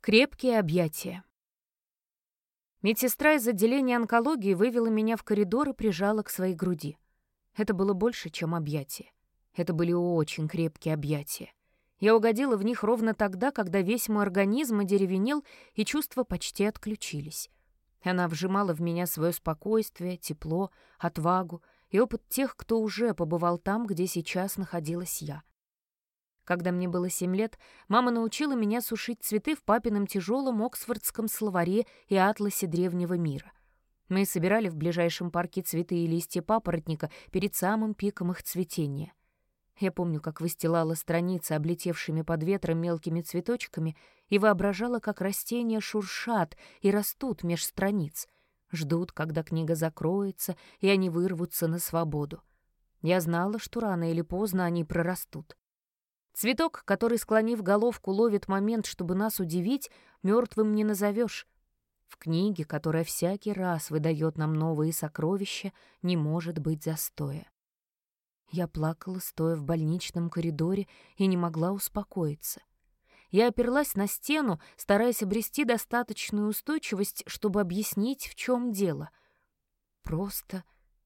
Крепкие объятия. Медсестра из отделения онкологии вывела меня в коридор и прижала к своей груди. Это было больше, чем объятия. Это были очень крепкие объятия. Я угодила в них ровно тогда, когда весь мой организм одеревенел, и чувства почти отключились. Она вжимала в меня свое спокойствие, тепло, отвагу и опыт тех, кто уже побывал там, где сейчас находилась я. Когда мне было 7 лет, мама научила меня сушить цветы в папином тяжелом оксфордском словаре и атласе древнего мира. Мы собирали в ближайшем парке цветы и листья папоротника перед самым пиком их цветения. Я помню, как выстилала страницы облетевшими под ветром мелкими цветочками и воображала, как растения шуршат и растут меж страниц, ждут, когда книга закроется, и они вырвутся на свободу. Я знала, что рано или поздно они прорастут. Цветок, который, склонив головку, ловит момент, чтобы нас удивить, мертвым не назовешь. В книге, которая всякий раз выдает нам новые сокровища, не может быть застоя. Я плакала, стоя в больничном коридоре, и не могла успокоиться. Я оперлась на стену, стараясь обрести достаточную устойчивость, чтобы объяснить, в чем дело. Просто,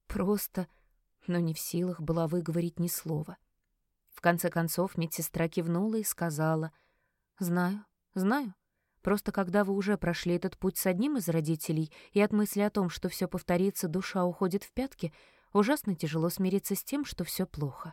но не в силах была выговорить ни слова. В конце концов медсестра кивнула и сказала: «Знаю. Просто когда вы уже прошли этот путь с одним из родителей, и от мысли о том, что все повторится, душа уходит в пятки, ужасно тяжело смириться с тем, что все плохо».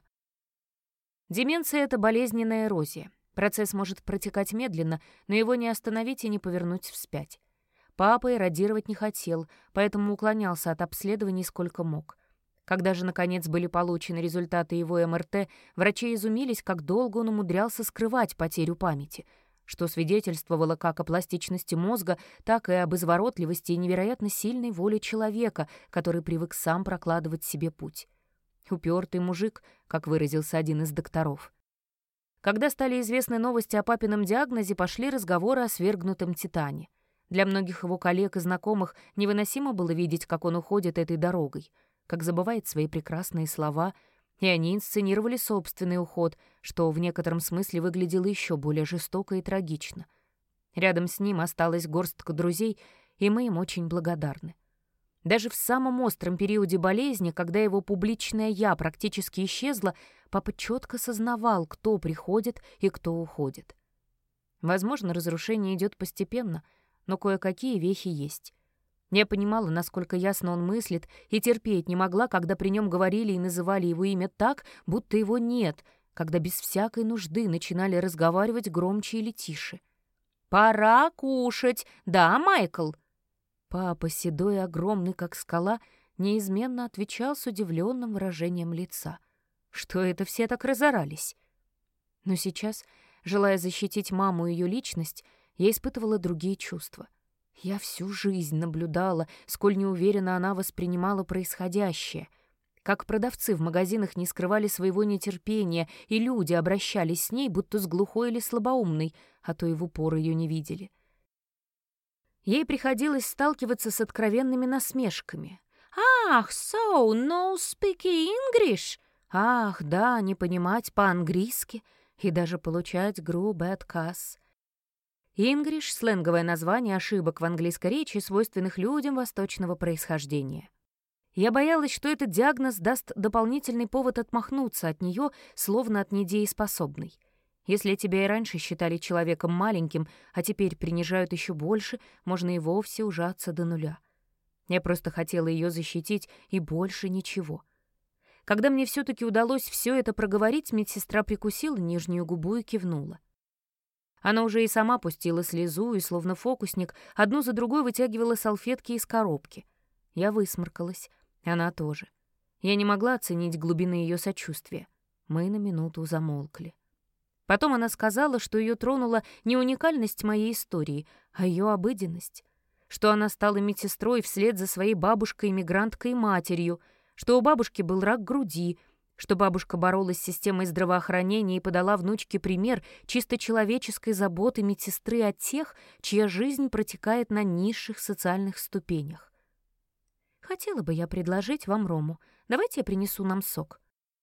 Деменция — это болезненная эрозия. Процесс может протекать медленно, но его не остановить и не повернуть вспять. Папа эродировать не хотел, поэтому уклонялся от обследований сколько мог. Когда же, наконец, были получены результаты его МРТ, врачи изумились, как долго он умудрялся скрывать потерю памяти, что свидетельствовало как о пластичности мозга, так и об изворотливости и невероятно сильной воле человека, который привык сам прокладывать себе путь. «Упертый мужик», как выразился один из докторов. Когда стали известны новости о папином диагнозе, пошли разговоры о свергнутом Титане. Для многих его коллег и знакомых невыносимо было видеть, как он уходит этой дорогой, как забывает свои прекрасные слова, и они инсценировали собственный уход, что в некотором смысле выглядело еще более жестоко и трагично. Рядом с ним осталась горстка друзей, и мы им очень благодарны. Даже в самом остром периоде болезни, когда его публичное «я» практически исчезло, папа четко сознавал, кто приходит и кто уходит. Возможно, разрушение идет постепенно, но кое-какие вехи есть. Я понимала, насколько ясно он мыслит, и терпеть не могла, когда при нем говорили и называли его имя так, будто его нет, когда без всякой нужды начинали разговаривать громче или тише. «Пора кушать, да, Майкл?» Папа, седой и огромный, как скала, неизменно отвечал с удивленным выражением лица. Что это все так разорались? Но сейчас, желая защитить маму и ее личность, я испытывала другие чувства. Я всю жизнь наблюдала, сколь неуверенно она воспринимала происходящее, как продавцы в магазинах не скрывали своего нетерпения, и люди обращались с ней, будто с глухой или слабоумной, а то и в упор ее не видели. Ей приходилось сталкиваться с откровенными насмешками. «Ах, so, no speak English!» «Ах, да, не понимать по-английски!» и даже получать грубый отказ. English — сленговое название ошибок в английской речи, свойственных людям восточного происхождения. Я боялась, что этот диагноз даст дополнительный повод отмахнуться от нее, словно от недееспособной. Если тебя и раньше считали человеком маленьким, а теперь принижают еще больше, можно и вовсе ужаться до нуля. Я просто хотела ее защитить, и больше ничего. Когда мне все-таки удалось все это проговорить, медсестра прикусила нижнюю губу и кивнула. Она уже и сама пустила слезу и, словно фокусник, одну за другой вытягивала салфетки из коробки. Я высморкалась, она тоже. Я не могла оценить глубины ее сочувствия. Мы на минуту замолкли. Потом она сказала, что ее тронула не уникальность моей истории, а ее обыденность, что она стала медсестрой вслед за своей бабушкой-эмигранткой и матерью, что у бабушки был рак груди, что бабушка боролась с системой здравоохранения и подала внучке пример чисто человеческой заботы медсестры о тех, чья жизнь протекает на низших социальных ступенях. «Хотела бы я предложить вам рому. Давайте я принесу нам сок».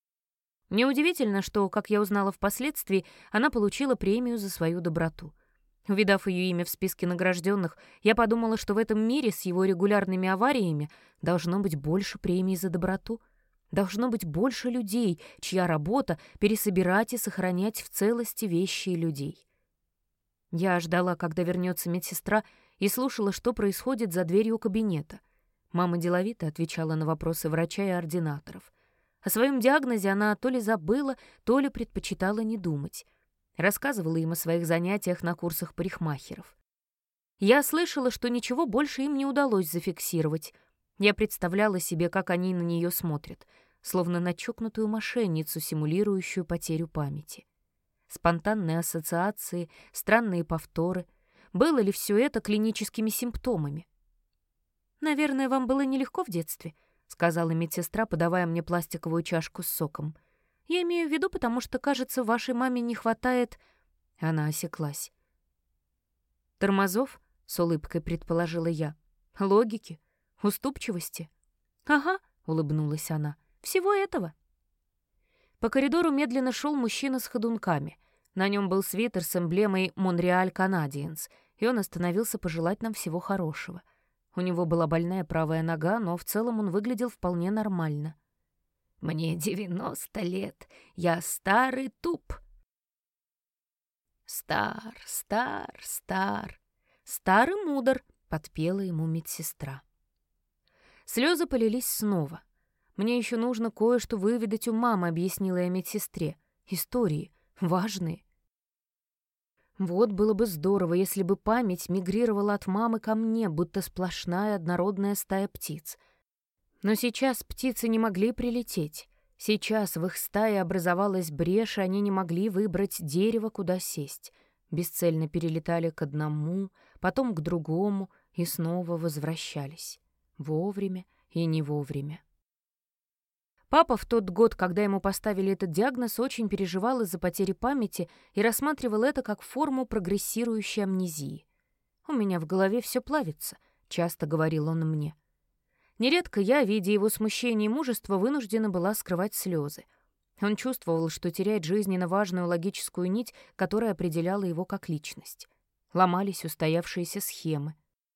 Неудивительно, что, как я узнала впоследствии, она получила премию за свою доброту. Увидав ее имя в списке награжденных, я подумала, что в этом мире с его регулярными авариями должно быть больше премий за доброту. Должно быть больше людей, чья работа — пересобирать и сохранять в целости вещи и людей. Я ждала, когда вернется медсестра, и слушала, что происходит за дверью кабинета. Мама деловито отвечала на вопросы врача и ординаторов. О своем диагнозе она то ли забыла, то ли предпочитала не думать. Рассказывала им о своих занятиях на курсах парикмахеров. Я слышала, что ничего больше им не удалось зафиксировать. Я представляла себе, как они на нее смотрят, словно на чокнутую мошенницу, симулирующую потерю памяти. Спонтанные ассоциации, странные повторы. Было ли все это клиническими симптомами? «Наверное, вам было нелегко в детстве», — сказала медсестра, подавая мне пластиковую чашку с соком. «Я имею в виду, потому что, кажется, вашей маме не хватает...» Она осеклась. «Тормозов?» — с улыбкой предположила я. «Логики? Уступчивости?» «Ага», — улыбнулась она. «Всего этого». По коридору медленно шел мужчина с ходунками. На нем был свитер с эмблемой «Монреаль Канадиенс», и он остановился пожелать нам всего хорошего. У него была больная правая нога, но в целом он выглядел вполне нормально. «Мне 90 лет, я старый туп». «Стар, стар, стар, старый мудр», — подпела ему медсестра. Слезы полились снова. «Мне еще нужно кое-что выведать у мамы», — объяснила я медсестре. «Истории. Важные». Вот было бы здорово, если бы память мигрировала от мамы ко мне, будто сплошная однородная стая птиц. Но сейчас птицы не могли прилететь. Сейчас в их стае образовалась брешь, и они не могли выбрать дерево, куда сесть. Бесцельно перелетали к одному, потом к другому и снова возвращались. Вовремя и не вовремя. Папа в тот год, когда ему поставили этот диагноз, очень переживал из-за потери памяти и рассматривал это как форму прогрессирующей амнезии. «У меня в голове все плавится», — часто говорил он мне. Нередко я, видя его смущение и мужество, вынуждена была скрывать слезы. Он чувствовал, что теряет жизненно важную логическую нить, которая определяла его как личность. Ломались устоявшиеся схемы.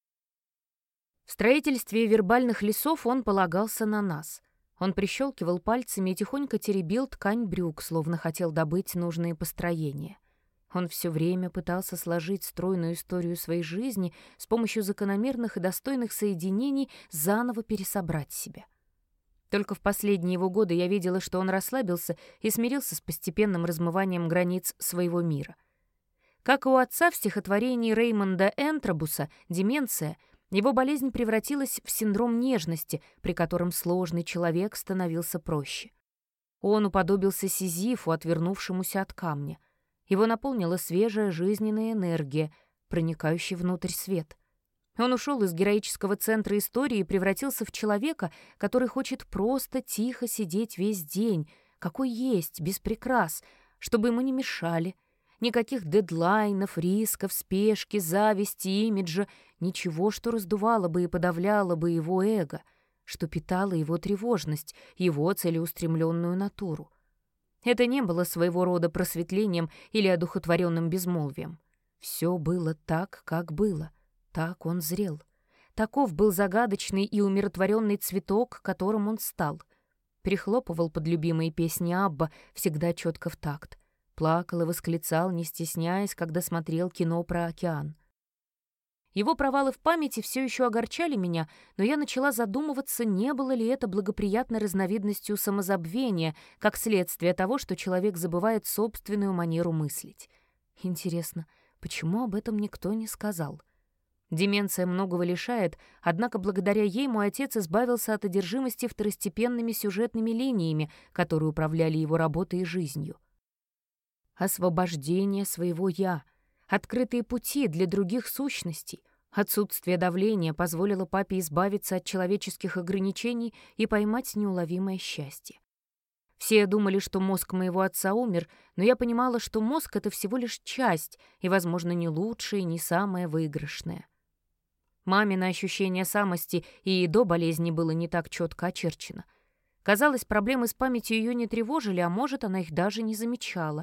В строительстве вербальных лесов он полагался на нас. Он прищелкивал пальцами и тихонько теребил ткань брюк, словно хотел добыть нужные построения. Он все время пытался сложить стройную историю своей жизни, с помощью закономерных и достойных соединений заново пересобрать себя. Только в последние его годы я видела, что он расслабился и смирился с постепенным размыванием границ своего мира. Как и у отца в стихотворении Реймонда Энтробуса «Деменция», его болезнь превратилась в синдром нежности, при котором сложный человек становился проще. Он уподобился Сизифу, отвернувшемуся от камня. Его наполнила свежая жизненная энергия, проникающий внутрь свет. Он ушел из героического центра истории и превратился в человека, который хочет просто тихо сидеть весь день, какой есть, без прикрас, чтобы ему не мешали. Никаких дедлайнов, рисков, спешки, зависти, имиджа, ничего, что раздувало бы и подавляло бы его эго, что питало его тревожность, его целеустремленную натуру. Это не было своего рода просветлением или одухотворенным безмолвием. Все было так, как было, так он зрел. Таков был загадочный и умиротворенный цветок, которым он стал. Прихлопывал под любимые песни Абба, всегда четко в такт. Плакал и восклицал, не стесняясь, когда смотрел кино про океан. Его провалы в памяти все еще огорчали меня, но я начала задумываться, не было ли это благоприятной разновидностью самозабвения, как следствие того, что человек забывает собственную манеру мыслить. Интересно, почему об этом никто не сказал? Деменция многого лишает, однако благодаря ей мой отец избавился от одержимости второстепенными сюжетными линиями, которые управляли его работой и жизнью. Освобождение своего «я», открытые пути для других сущностей, отсутствие давления позволило папе избавиться от человеческих ограничений и поймать неуловимое счастье. Все думали, что мозг моего отца умер, но я понимала, что мозг — это всего лишь часть и, возможно, не лучшая и не самая выигрышная. Мамино ощущение самости и до болезни было не так четко очерчено. Казалось, проблемы с памятью ее не тревожили, а может, она их даже не замечала.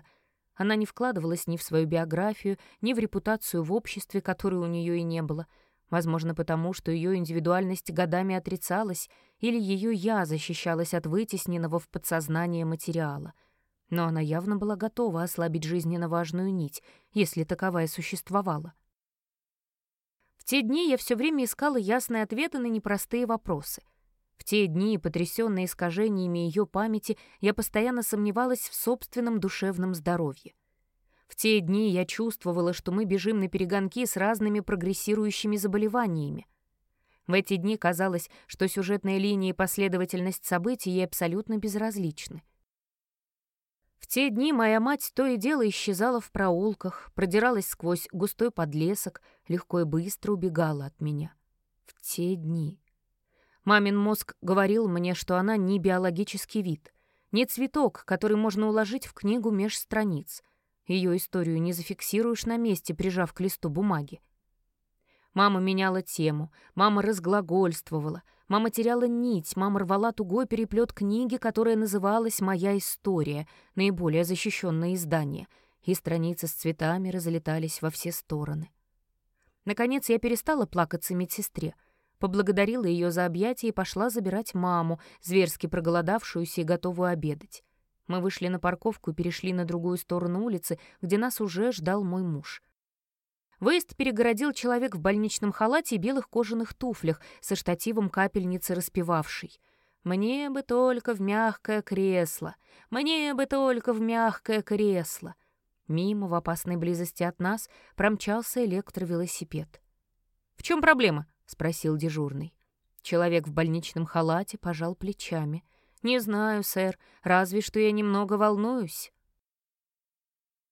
Она не вкладывалась ни в свою биографию, ни в репутацию в обществе, которой у нее и не было. Возможно, потому что ее индивидуальность годами отрицалась, или ее «я» защищалась от вытесненного в подсознание материала. Но она явно была готова ослабить жизненно важную нить, если таковая существовала. В те дни я все время искала ясные ответы на непростые вопросы. В те дни, потрясённая искажениями ее памяти, я постоянно сомневалась в собственном душевном здоровье. В те дни я чувствовала, что мы бежим наперегонки с разными прогрессирующими заболеваниями. В эти дни казалось, что сюжетная линия и последовательность событий ей абсолютно безразличны. В те дни моя мать то и дело исчезала в проулках, продиралась сквозь густой подлесок, легко и быстро убегала от меня. В те дни. Мамин мозг говорил мне, что она не биологический вид, не цветок, который можно уложить в книгу меж страниц. Ее историю не зафиксируешь на месте, прижав к листу бумаги. Мама меняла тему, мама разглагольствовала, мама теряла нить, мама рвала тугой переплет книги, которая называлась «Моя история», наиболее защищенное издание, и страницы с цветами разлетались во все стороны. Наконец я перестала плакаться медсестре, поблагодарила ее за объятия и пошла забирать маму, зверски проголодавшуюся и готовую обедать. Мы вышли на парковку и перешли на другую сторону улицы, где нас уже ждал мой муж. Выезд перегородил человек в больничном халате и белых кожаных туфлях со штативом капельницы распевавший: «Мне бы только в мягкое кресло, мне бы только в мягкое кресло». Мимо, в опасной близости от нас, промчался электровелосипед. «В чем проблема?» — спросил дежурный. Человек в больничном халате пожал плечами. «Не знаю, сэр, разве что я немного волнуюсь».